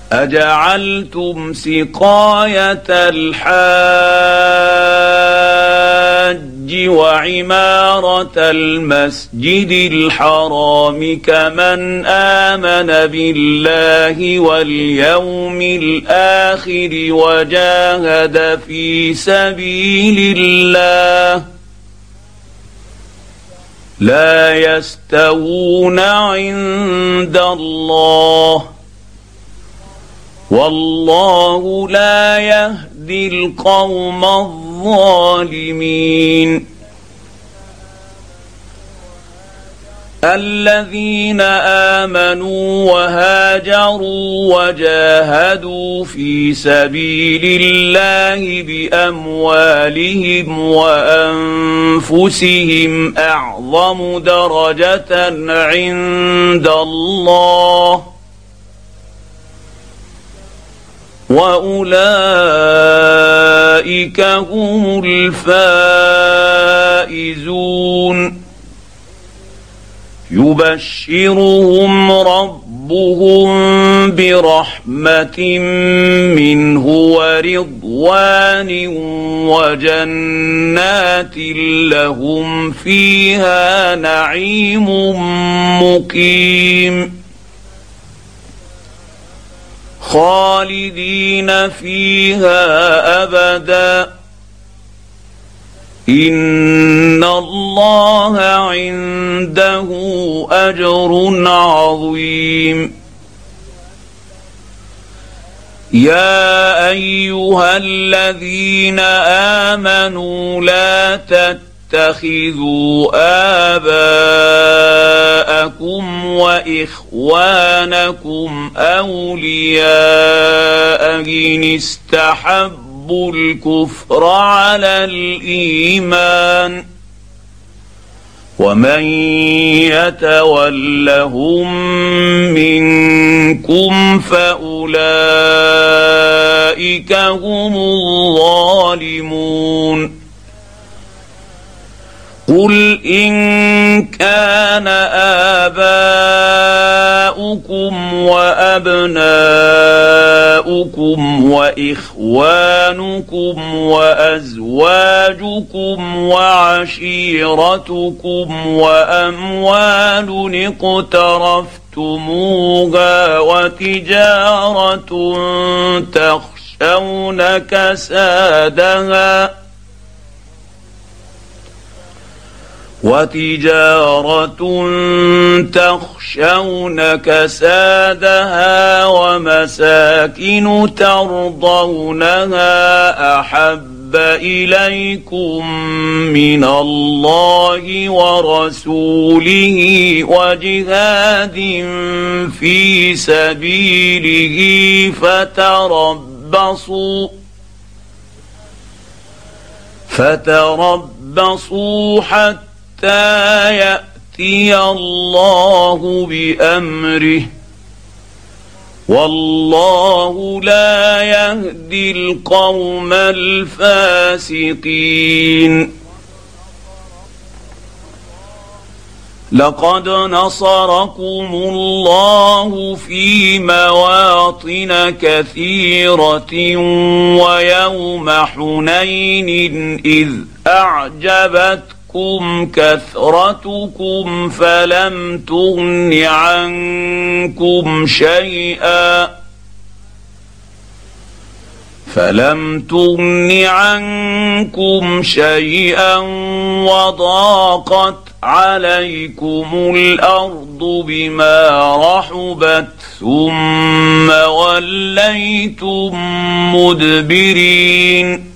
أجعلتم سقاية الحاج وعمارة المسجد الحرام كمن آمن بالله واليوم الآخر وجاهد في سبيل الله لا يستوون عند الله والله لا يهدي القوم الظالمين. الذين آمنوا وهاجروا وجاهدوا في سبيل الله بأموالهم وأنفسهم أعظم درجة عند الله وأولئك هم الفائزون. يبشرهم ربهم برحمة منه ورضوان وجنات لهم فيها نعيم مقيم خالدين فيها أبدا إن الله عنده أجر عظيم. يا أيها الذين آمنوا لا تتخذوا آباءكم وإخوانكم أولياء إن استحبوا الكفر على الإيمان ومن يتولهم منكم فأولئك هم الظالمون. قل إن كان آباؤكم وأبناؤكم وإخوانكم وأزواجكم وعشيرتكم وأموال اقترفتموها وتجارة تخشون كسادها ومساكن ترضونها أحب إليكم من الله ورسوله وجهاد في سبيله فتربصوا حتى يأتي الله بأمره والله لا يهدي القوم الفاسقين. لقد نصركم الله في مواطن كثيرة ويوم حنين إذ أعجبتكم كثرتكم فلم تغن عنكم شيئا وضاقت عليكم الأرض بما رحبت ثم وليتم مدبرين.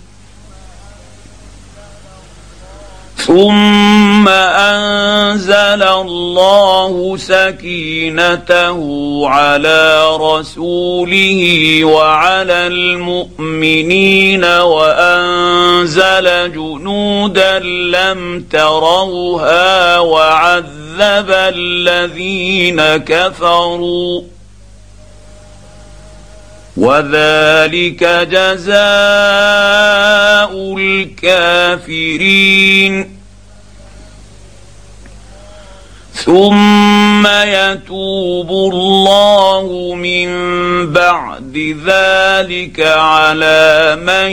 ثم أنزل الله سكينته على رسوله وعلى المؤمنين وأنزل جنودا لم تروها وعذب الذين كفروا وذلك جزاء الكافرين. ثم يتوب الله من بعد ذلك على من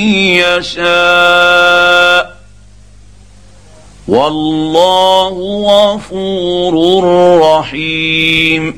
يشاء والله غفور رحيم.